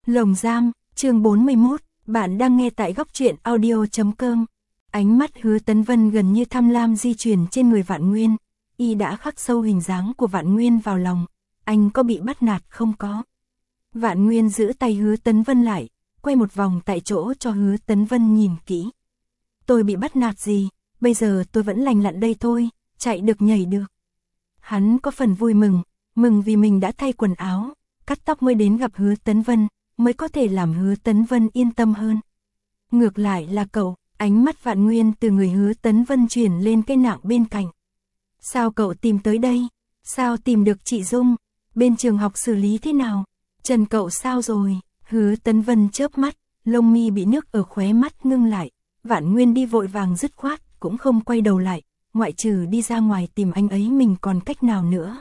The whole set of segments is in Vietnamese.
Lồng giam, chương 41, bạn đang nghe tại góc truyện audio.com. Ánh mắt Hứa Tấn Vân gần như tham lam di chuyển trên người Vạn Nguyên, y đã khắc sâu hình dáng của Vạn Nguyên vào lòng. Anh có bị bắt nạt không có? Vạn Nguyên giữ tay Hứa Tấn Vân lại, quay một vòng tại chỗ cho Hứa Tấn Vân nhìn kỹ. Tôi bị bắt nạt gì, bây giờ tôi vẫn lành lặn đây thôi, chạy được nhảy được. Hắn có phần vui mừng vì mình đã thay quần áo, cắt tóc mới đến gặp Hứa Tấn Vân, mới có thể làm Hứa Tấn Vân yên tâm hơn. Ngược lại là cậu, ánh mắt Vạn Nguyên từ người Hứa Tấn Vân chuyển lên cái nạng bên cạnh. Sao cậu tìm tới đây? Sao tìm được chị Dung? Bên trường học xử lý thế nào? Trần cậu sao rồi? Hứa Tấn Vân chớp mắt, lông mi bị nước ở khóe mắt ngưng lại. Vạn Nguyên đi vội vàng dứt khoát, cũng không quay đầu lại, ngoại trừ đi ra ngoài tìm anh ấy mình còn cách nào nữa.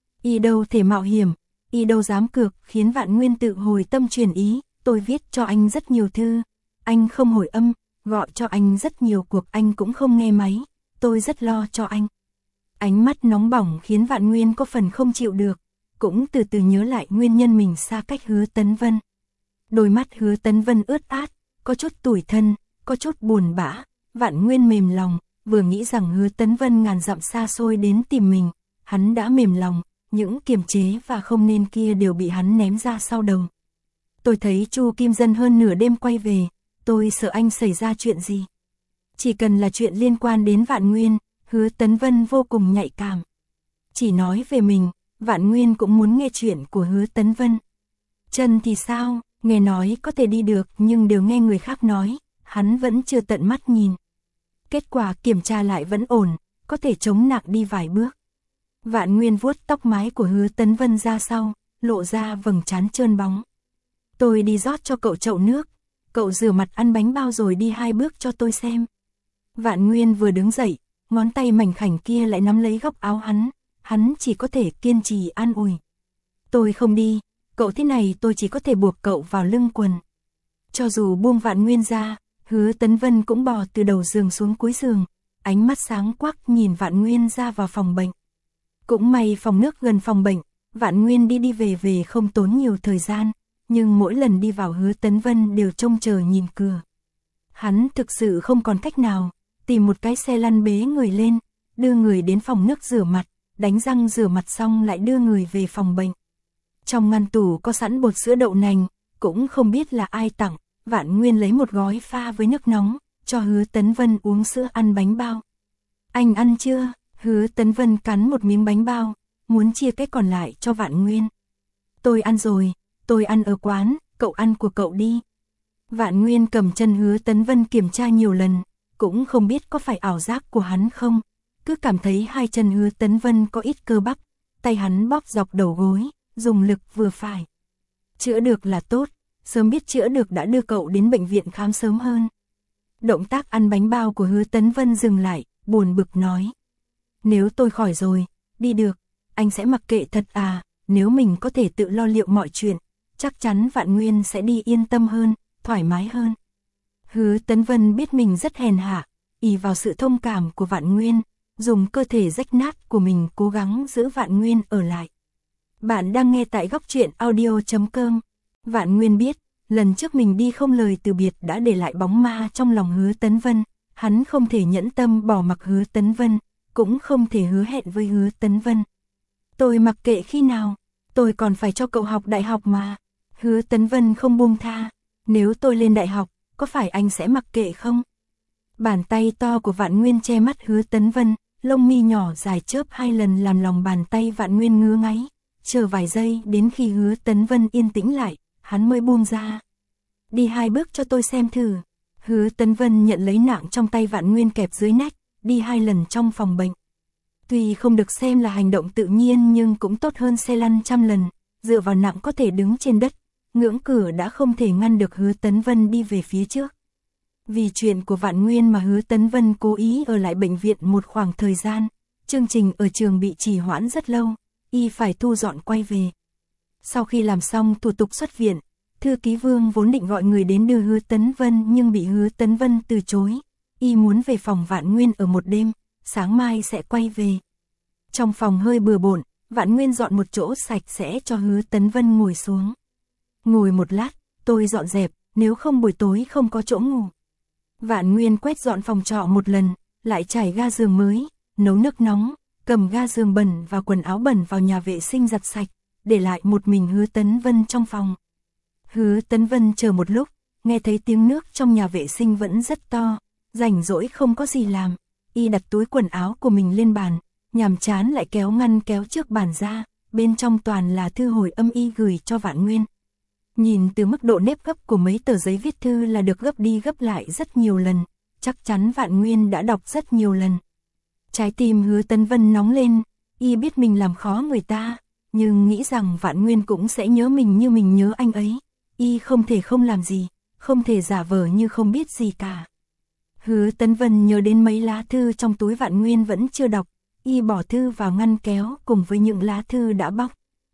Y đâu thể mạo hiểm, y đâu dám cược, khiến Vạn Nguyên tự hồi tâm chuyển ý. Tôi viết cho anh rất nhiều thư, anh không hồi âm, gọi cho anh rất nhiều cuộc anh cũng không nghe máy, tôi rất lo cho anh. Ánh mắt nóng bỏng khiến Vạn Nguyên có phần không chịu được, cũng từ từ nhớ lại nguyên nhân mình xa cách Hứa Tấn Vân. Đôi mắt Hứa Tấn Vân ướt át, có chút tủi thân, có chút buồn bã. Vạn Nguyên mềm lòng, vừa nghĩ rằng Hứa Tấn Vân ngàn dặm xa xôi đến tìm mình, hắn đã mềm lòng, những kiềm chế và không nên kia đều bị hắn ném ra sau đầu. Tôi thấy Chu Kim Dân hơn nửa đêm quay về, tôi sợ anh xảy ra chuyện gì. Chỉ cần là chuyện liên quan đến Vạn Nguyên, Hứa Tấn Vân vô cùng nhạy cảm. Chỉ nói về mình, Vạn Nguyên cũng muốn nghe chuyện của Hứa Tấn Vân. Chân thì sao, nghe nói có thể đi được nhưng đều nghe người khác nói, hắn vẫn chưa tận mắt nhìn. Kết quả kiểm tra lại vẫn ổn, có thể chống nặng đi vài bước. Vạn Nguyên vuốt tóc mái của Hứa Tấn Vân ra sau, lộ ra vầng trán trơn bóng. Tôi đi rót cho cậu chậu nước, cậu rửa mặt ăn bánh bao rồi đi 2 bước cho tôi xem. Vạn Nguyên vừa đứng dậy, ngón tay mảnh khảnh kia lại nắm lấy góc áo hắn chỉ có thể kiên trì an ủi. Tôi không đi, cậu thế này tôi chỉ có thể buộc cậu vào lưng quần. Cho dù buông Vạn Nguyên ra, Hứa Tấn Vân cũng bò từ đầu giường xuống cuối giường, ánh mắt sáng quắc nhìn Vạn Nguyên ra vào phòng bệnh. Cũng may phòng nước gần phòng bệnh, Vạn Nguyên đi về không tốn nhiều thời gian, nhưng mỗi lần đi vào Hứa Tấn Vân đều trông chờ nhìn cửa. Hắn thực sự không còn cách nào, tìm một cái xe lăn bế người lên, đưa người đến phòng nước rửa mặt, đánh răng rửa mặt xong lại đưa người về phòng bệnh. Trong ngăn tủ có sẵn bột sữa đậu nành, cũng không biết là ai tặng, Vạn Nguyên lấy một gói pha với nước nóng, cho Hứa Tấn Vân uống sữa ăn bánh bao. Anh ăn chưa? Hứa Tấn Vân cắn một miếng bánh bao, muốn chia cái còn lại cho Vạn Nguyên. Tôi ăn rồi, tôi ăn ở quán, cậu ăn của cậu đi. Vạn Nguyên cầm chân Hứa Tấn Vân kiểm tra nhiều lần, cũng không biết có phải ảo giác của hắn không, cứ cảm thấy hai chân Hứa Tấn Vân có ít cơ bắp, tay hắn bóp dọc đầu gối, dùng lực vừa phải. Chữa được là tốt, sớm biết chữa được đã đưa cậu đến bệnh viện khám sớm hơn. Động tác ăn bánh bao của Hứa Tấn Vân dừng lại, buồn bực nói. Nếu tôi khỏi rồi, đi được, anh sẽ mặc kệ thật à, nếu mình có thể tự lo liệu mọi chuyện, chắc chắn Vạn Nguyên sẽ đi yên tâm hơn, thoải mái hơn. Hứa Tấn Vân biết mình rất hèn hạ, ỷ vào sự thông cảm của Vạn Nguyên, dùng cơ thể rách nát của mình cố gắng giữ Vạn Nguyên ở lại. Bạn đang nghe tại góc truyện audio.com. Vạn Nguyên biết, lần trước mình đi không lời từ biệt đã để lại bóng ma trong lòng Hứa Tấn Vân, hắn không thể nhẫn tâm bỏ mặc Hứa Tấn Vân, cũng không thể hứa hẹn với Hứa Tấn Vân. Tôi mặc kệ khi nào, tôi còn phải cho cậu học đại học mà. Hứa Tấn Vân không buông tha, nếu tôi lên đại học, có phải anh sẽ mặc kệ không? Bàn tay to của Vạn Nguyên che mắt Hứa Tấn Vân, lông mi nhỏ dài chớp 2 lần làm lòng bàn tay Vạn Nguyên ngứa ngáy. Chờ vài giây đến khi Hứa Tấn Vân yên tĩnh lại, hắn mới buông ra. Đi 2 bước cho tôi xem thử. Hứa Tấn Vân nhận lấy nạng trong tay Vạn Nguyên kẹp dưới nách, đi 2 lần trong phòng bệnh. Tuy không được xem là hành động tự nhiên nhưng cũng tốt hơn xe lăn trăm lần, dựa vào nạng có thể đứng trên đất, ngưỡng cửa đã không thể ngăn được Hứa Tấn Vân đi về phía trước. Vì chuyện của Vạn Nguyên mà Hứa Tấn Vân cố ý ở lại bệnh viện một khoảng thời gian, chương trình ở trường bị trì hoãn rất lâu, y phải thu dọn quay về. Sau khi làm xong thủ tục xuất viện, thư ký Vương vốn định gọi người đến đưa Hứa Tấn Vân nhưng bị Hứa Tấn Vân từ chối, y muốn về phòng Vạn Nguyên ở một đêm, sáng mai sẽ quay về. Trong phòng hơi bừa bộn, Vạn Nguyên dọn một chỗ sạch sẽ cho Hứa Tấn Vân ngồi xuống. Ngồi một lát, tôi dọn dẹp, nếu không buổi tối không có chỗ ngủ. Vạn Nguyên quét dọn phòng trọ một lần, lại trải ga giường mới, nấu nước nóng, cầm ga giường bẩn và quần áo bẩn vào nhà vệ sinh giặt sạch, để lại một mình Hứa Tấn Vân trong phòng. Hứa Tấn Vân chờ một lúc, nghe thấy tiếng nước trong nhà vệ sinh vẫn rất to, rảnh rỗi không có gì làm, y đặt túi quần áo của mình lên bàn, nhàm chán lại kéo ngăn kéo trước bàn ra, bên trong toàn là thư hồi âm y gửi cho Vạn Nguyên. Nhìn từ mức độ nếp gấp của mấy tờ giấy viết thư là được gấp đi gấp lại rất nhiều lần, chắc chắn Vạn Nguyên đã đọc rất nhiều lần. Trái tim Hứa Tấn Vân nóng lên, y biết mình làm khó người ta, nhưng nghĩ rằng Vạn Nguyên cũng sẽ nhớ mình như mình nhớ anh ấy, y không thể không làm gì, không thể giả vờ như không biết gì cả. Hứa Tấn Vân nhớ đến mấy lá thư trong túi Vạn Nguyên vẫn chưa đọc, y bỏ thư vào ngăn kéo cùng với những lá thư đã bóc.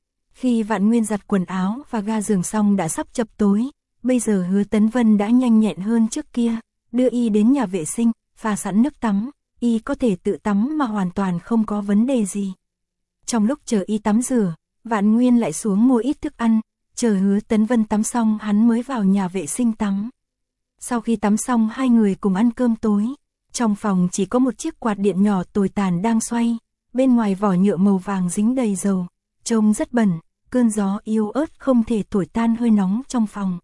Khi Vạn Nguyên giặt quần áo và ga giường xong đã sắp chập tối, bây giờ Hứa Tấn Vân đã nhanh nhẹn hơn trước kia, đưa y đến nhà vệ sinh, pha sẵn nước tắm, y có thể tự tắm mà hoàn toàn không có vấn đề gì. Trong lúc chờ y tắm rửa, Vạn Nguyên lại xuống mua ít thức ăn, chờ Hứa Tấn Vân tắm xong hắn mới vào nhà vệ sinh tắm. Sau khi tắm xong hai người cùng ăn cơm tối, trong phòng chỉ có một chiếc quạt điện nhỏ tồi tàn đang xoay, bên ngoài vỏ nhựa màu vàng dính đầy dầu, trông rất bẩn, cơn gió yếu ớt không thể thổi tan hơi nóng trong phòng.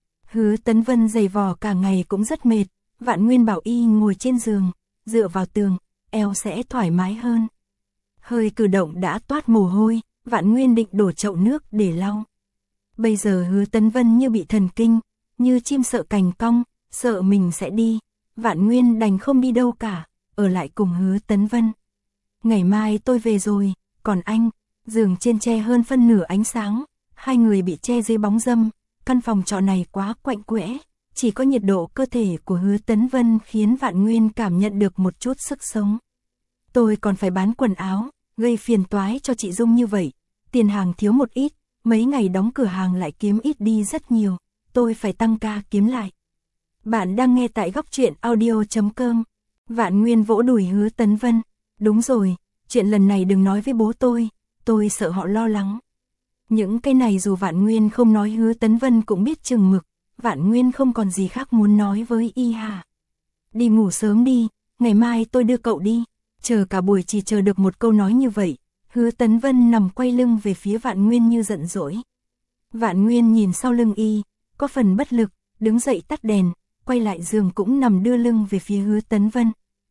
Hứa Tấn Vân giày vò cả ngày cũng rất mệt, Vạn Nguyên bảo y ngồi trên giường, dựa vào tường, eo sẽ thoải mái hơn. Hơi cử động đã toát mồ hôi, Vạn Nguyên định đổ chậu nước để lau. Bây giờ Hứa Tấn Vân như bị thần kinh, như chim sợ cành cong, sợ mình sẽ đi. Vạn Nguyên đành không đi đâu cả, ở lại cùng Hứa Tấn Vân. Ngày mai tôi về rồi, còn anh, giường trên che hơn phân nửa ánh sáng, hai người bị che dưới bóng râm, căn phòng trọ này quá quạnh quẽ, chỉ có nhiệt độ cơ thể của Hứa Tấn Vân khiến Vạn Nguyên cảm nhận được một chút sức sống. Tôi còn phải bán quần áo, gây phiền toái cho chị Dung như vậy, tiền hàng thiếu một ít, mấy ngày đóng cửa hàng lại kiếm ít đi rất nhiều, tôi phải tăng ca kiếm lại. Bạn đang nghe tại Góc Truyện Audio.com. Vạn Nguyên vỗ đùi Hứa Tấn Vân. Đúng rồi, chuyện lần này đừng nói với bố tôi sợ họ lo lắng. Những cái này dù Vạn Nguyên không nói Hứa Tấn Vân cũng biết chừng mực, Vạn Nguyên không còn gì khác muốn nói với y hả. Đi ngủ sớm đi, ngày mai tôi đưa cậu đi. Chờ cả buổi chỉ chờ được một câu nói như vậy, Hứa Tấn Vân nằm quay lưng về phía Vạn Nguyên như giận dỗi. Vạn Nguyên nhìn sau lưng y, có phần bất lực, đứng dậy tắt đèn, quay lại giường cũng nằm đưa lưng về phía Hứa Tấn Vân.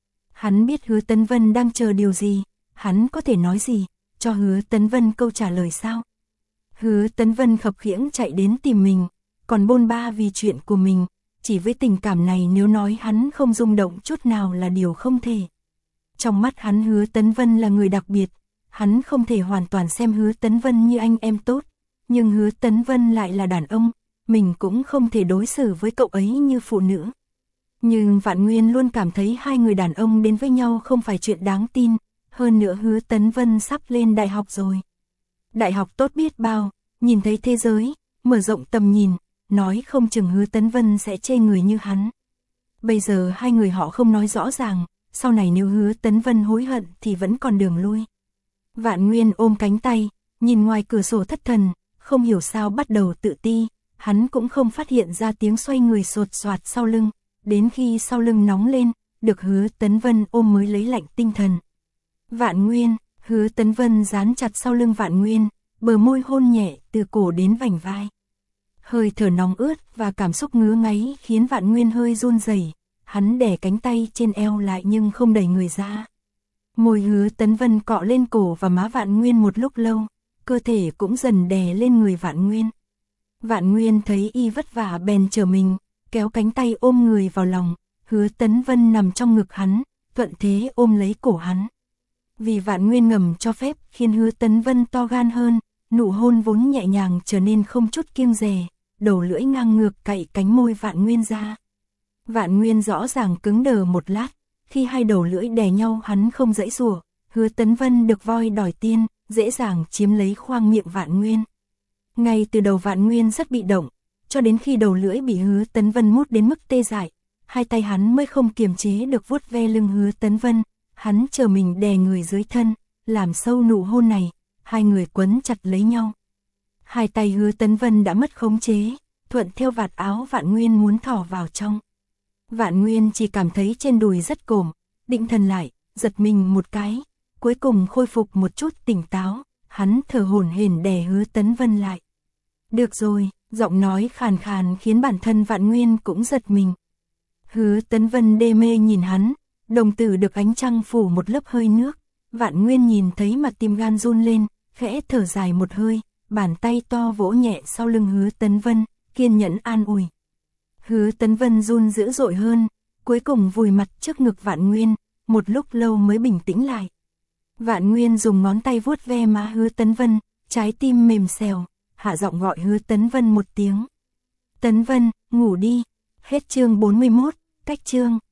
Hắn biết Hứa Tấn Vân đang chờ điều gì, hắn có thể nói gì, cho Hứa Tấn Vân câu trả lời sao? Hứa Tấn Vân khập khiễng chạy đến tìm mình, còn bôn ba vì chuyện của mình, chỉ với tình cảm này nếu nói hắn không rung động chút nào là điều không thể. Trong mắt hắn Hứa Tấn Vân là người đặc biệt, hắn không thể hoàn toàn xem Hứa Tấn Vân như anh em tốt, nhưng Hứa Tấn Vân lại là đàn ông, mình cũng không thể đối xử với cậu ấy như phụ nữ. Nhưng Vạn Nguyên luôn cảm thấy hai người đàn ông đến với nhau không phải chuyện đáng tin, hơn nữa Hứa Tấn Vân sắp lên đại học rồi. Đại học tốt biết bao, nhìn thấy thế giới, mở rộng tầm nhìn, nói không chừng Hứa Tấn Vân sẽ chê người như hắn. Bây giờ hai người họ không nói rõ ràng, sau này nếu Hứa Tấn Vân hối hận thì vẫn còn đường lui. Vạn Nguyên ôm cánh tay, nhìn ngoài cửa sổ thất thần, không hiểu sao bắt đầu tự ti, hắn cũng không phát hiện ra tiếng xoay người sột soạt sau lưng, đến khi sau lưng nóng lên, được Hứa Tấn Vân ôm mới lấy lạnh tinh thần. Vạn Nguyên, Hứa Tấn Vân dán chặt sau lưng Vạn Nguyên, bờ môi hôn nhẹ từ cổ đến vành vai. Hơi thở nóng ướt và cảm xúc ngứa ngáy khiến Vạn Nguyên hơi run rẩy, hắn đè cánh tay trên eo lại nhưng không đẩy người ra. Môi Hứa Tấn Vân cọ lên cổ và má Vạn Nguyên một lúc lâu, cơ thể cũng dần đè lên người Vạn Nguyên. Vạn Nguyên thấy y vất vả bèn trở mình, kéo cánh tay ôm người vào lòng, Hứa Tấn Vân nằm trong ngực hắn, thuận thế ôm lấy cổ hắn. Vì Vạn Nguyên ngầm cho phép khiến Hứa Tấn Vân to gan hơn, nụ hôn vốn nhẹ nhàng trở nên không chút kiêng dè, đầu lưỡi ngang ngược cạy cánh môi Vạn Nguyên ra. Vạn Nguyên rõ ràng cứng đờ một lát, khi hai đầu lưỡi đè nhau hắn không giãy giụa, Hứa Tấn Vân được voi đòi tiên, dễ dàng chiếm lấy khoang miệng Vạn Nguyên. Ngay từ đầu Vạn Nguyên rất bị động, cho đến khi đầu lưỡi bị Hứa Tấn Vân mút đến mức tê dại, hai tay hắn mới không kiềm chế được vuốt ve lưng Hứa Tấn Vân, hắn chờ mình đè người dưới thân, làm sâu nụ hôn này, hai người quấn chặt lấy nhau. Hai tay Hứa Tấn Vân đã mất khống chế, thuận theo vạt áo Vạn Nguyên muốn thò vào trong. Vạn Nguyên chỉ cảm thấy trên đùi rất cổm, định thần lại, giật mình một cái, cuối cùng khôi phục một chút tỉnh táo, hắn thở hổn hển đè Hứa Tấn Vân lại. Được rồi, giọng nói khàn khàn khiến bản thân Vạn Nguyên cũng giật mình. Hứa Tấn Vân đê mê nhìn hắn, đồng tử được ánh trăng phủ một lớp hơi nước, Vạn Nguyên nhìn thấy mà tim gan run lên, khẽ thở dài một hơi, bàn tay to vỗ nhẹ sau lưng Hứa Tấn Vân, kiên nhẫn an ủi. Hứa Tấn Vân run dữ dội hơn, cuối cùng vùi mặt trước ngực Vạn Nguyên, một lúc lâu mới bình tĩnh lại. Vạn Nguyên dùng ngón tay vuốt ve má Hứa Tấn Vân, trái tim mềm xèo, hạ giọng gọi Hứa Tấn Vân một tiếng. Tấn Vân, ngủ đi. Hết chương 41, cách chương.